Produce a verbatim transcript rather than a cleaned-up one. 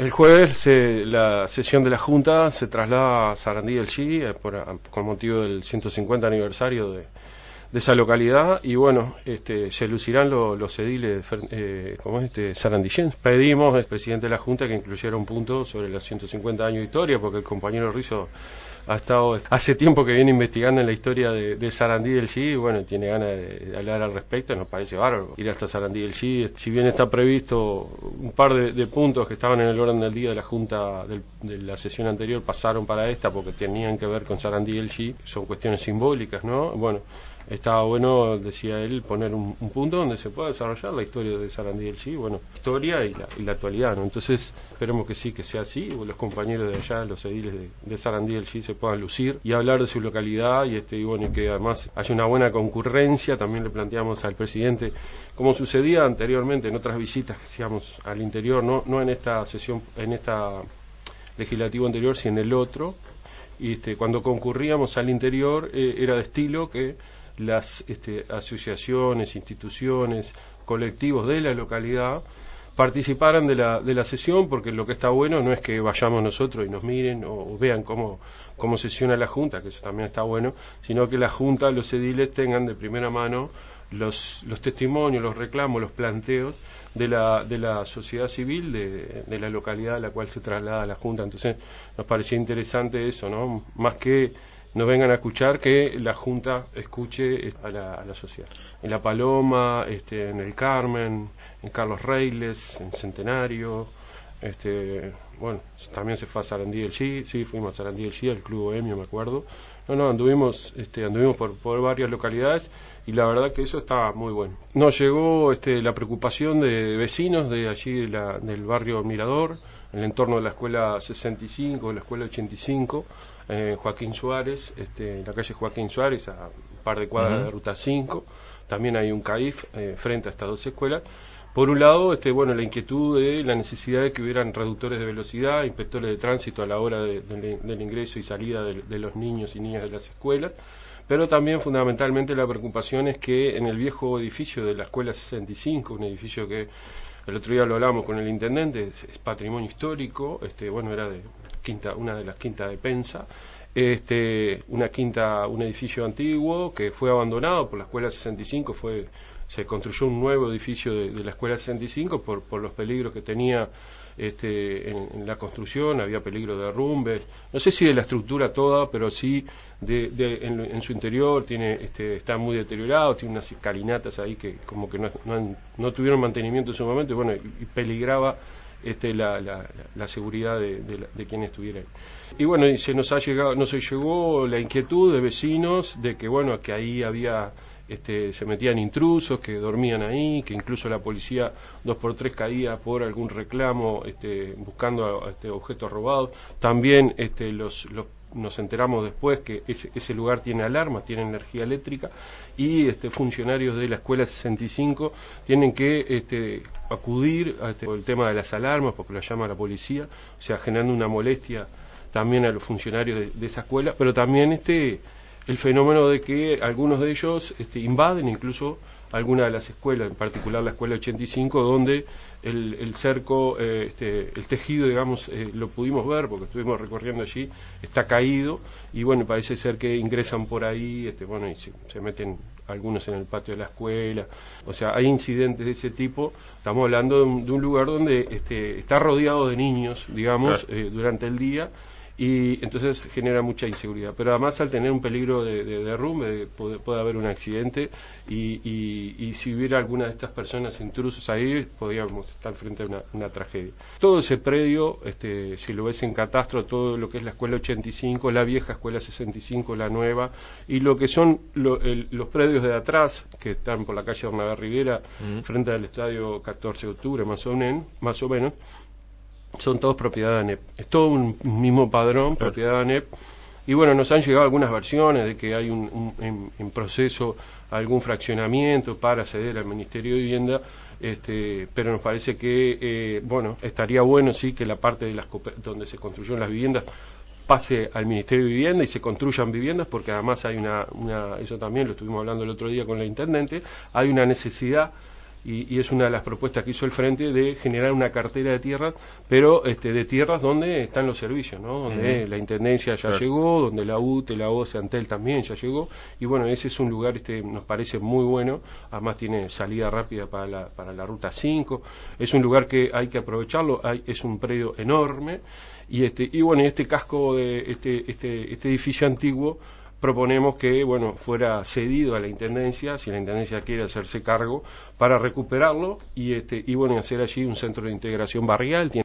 El jueves se, la sesión de la Junta se traslada a Sarandí del Chi eh, por, con motivo del ciento cincuenta aniversario de, de esa localidad y bueno, este, se lucirán lo, los ediles eh, como es este, sarandillenses. Pedimos al presidente de la Junta que incluyera un punto sobre los ciento cincuenta años de historia porque el compañero Rizzo ha estado hace tiempo que viene investigando en la historia de, de Sarandí del Chi y bueno, tiene ganas de, de hablar al respecto. Nos parece bárbaro ir hasta Sarandí del Chi. Si bien está previsto un par de, de puntos que estaban en el orden del día de la Junta del, de la sesión anterior, pasaron para esta porque tenían que ver con Sarandí del Chi, son cuestiones simbólicas, ¿no? Bueno, estaba bueno, decía él, poner un, un punto donde se pueda desarrollar la historia de Sarandí del Chi, bueno, historia y la, y la actualidad, ¿no? Entonces, esperemos que sí, que sea así, o los compañeros de allá, los ediles de, de Sarandí del Chi se puedan lucir y hablar de su localidad y este y bueno, y que además haya una buena concurrencia. También le planteamos al presidente, como sucedía anteriormente en otras visitas que hacíamos al interior, no, no en esta sesión, en esta legislativo anterior, sino en el otro, y este, cuando concurríamos al interior eh, era de estilo que las este, asociaciones, instituciones, colectivos de la localidad participaran de la, de la sesión, porque lo que está bueno no es que vayamos nosotros y nos miren o, o vean cómo, cómo sesiona la Junta, que eso también está bueno, sino que la Junta, los ediles tengan de primera mano los, los testimonios, los reclamos, los planteos de la, de la sociedad civil de, de la localidad a la cual se traslada la Junta. Entonces nos parecía interesante eso, ¿no? Más que nos vengan a escuchar, que la Junta escuche a la, a la sociedad. En La Paloma, este, en El Carmen, en Carlos Reiles, en Centenario, este, bueno, también se fue a Sarandí del Chi, sí, fuimos a Sarandí del Chi, al Club Bohemio, me acuerdo. No, no, anduvimos, este, anduvimos por, por varias localidades y la verdad que eso estaba muy bueno. Nos llegó este, la preocupación de vecinos de allí, de la, del barrio Mirador, en el entorno de la escuela sesenta y cinco, de la escuela ochenta y cinco, eh, Joaquín Suárez, este, en la calle Joaquín Suárez, a un par de cuadras uh-huh. de Ruta cinco. También hay un CAIF eh, frente a estas dos escuelas. Por un lado, este, bueno, la inquietud de la necesidad de que hubieran reductores de velocidad, inspectores de tránsito a la hora de, de, del ingreso y salida de, de los niños y niñas de las escuelas, pero también fundamentalmente la preocupación es que en el viejo edificio de la escuela sesenta y cinco, un edificio que el otro día lo hablamos con el intendente, es, es patrimonio histórico, este, bueno, era de quinta, una de las quintas de Pensa, este, una quinta, un edificio antiguo que fue abandonado por la escuela sesenta y cinco, fue se construyó un nuevo edificio de, de la escuela sesenta y cinco por, por los peligros que tenía este, en, en la construcción, había peligro de derrumbes, no sé si de la estructura toda, pero sí de, de, en, en su interior tiene, este, está muy deteriorado, tiene unas escalinatas ahí que como que no, no, han, no tuvieron mantenimiento en su momento y bueno, y peligraba este, la, la, la seguridad de, de, de quien estuviera ahí. Y bueno, y se nos ha llegado, nos llegó la inquietud de vecinos de que bueno, que ahí había Este, se metían intrusos que dormían ahí, que incluso la policía dos por tres caía por algún reclamo este, buscando este, objetos robados. También este, los, los, nos enteramos después que ese, ese lugar tiene alarmas, tiene energía eléctrica y este, funcionarios de la escuela sesenta y cinco tienen que este, acudir a este, el tema de las alarmas porque lo llama la policía, o sea, generando una molestia también a los funcionarios de, de esa escuela, pero también este el fenómeno de que algunos de ellos este, invaden incluso alguna de las escuelas, en particular la escuela ochenta y cinco, donde el, el cerco, eh, este, el tejido, digamos, eh, lo pudimos ver porque estuvimos recorriendo allí, está caído y bueno, parece ser que ingresan por ahí, este, bueno, y se, se meten algunos en el patio de la escuela, o sea, hay incidentes de ese tipo. Estamos hablando de un, de un lugar donde este, está rodeado de niños, digamos, claro. eh, durante el día. Y entonces genera mucha inseguridad, pero además al tener un peligro de, de derrumbe de, puede, puede haber un accidente y, y, y si hubiera alguna de estas personas intrusos ahí podríamos estar frente a una, una tragedia. Todo ese predio, este, si lo ves en catastro, todo lo que es la escuela ochenta y cinco, la vieja escuela sesenta y cinco, la nueva y lo que son lo, el, los predios de atrás que están por la calle Bernabé Rivera, uh-huh. frente al estadio catorce de octubre más o menos, más o menos son todos propiedad de ANEP, es todo un mismo padrón, claro. propiedad de ANEP, y bueno, nos han llegado algunas versiones de que hay un, un en, en proceso algún fraccionamiento para ceder al Ministerio de Vivienda, este, pero nos parece que, eh, bueno, estaría bueno sí que la parte de las donde se construyeron las viviendas pase al Ministerio de Vivienda y se construyan viviendas, porque además hay una, una, eso también lo estuvimos hablando el otro día con la intendente, hay una necesidad y, y es una de las propuestas que hizo el Frente de generar una cartera de tierras, pero este, de tierras donde están los servicios, ¿no? Donde uh-huh. la Intendencia ya claro. llegó, donde la U T E, la O C E, Antel también ya llegó, y bueno, ese es un lugar, este, nos parece muy bueno, además tiene salida rápida para la, para la Ruta cinco, es un lugar que hay que aprovecharlo, hay, es un predio enorme, y este, y bueno, este casco de este, este, este edificio antiguo, proponemos que bueno fuera cedido a la Intendencia, si la Intendencia quiere hacerse cargo, para recuperarlo y este y bueno hacer allí un centro de integración barrial.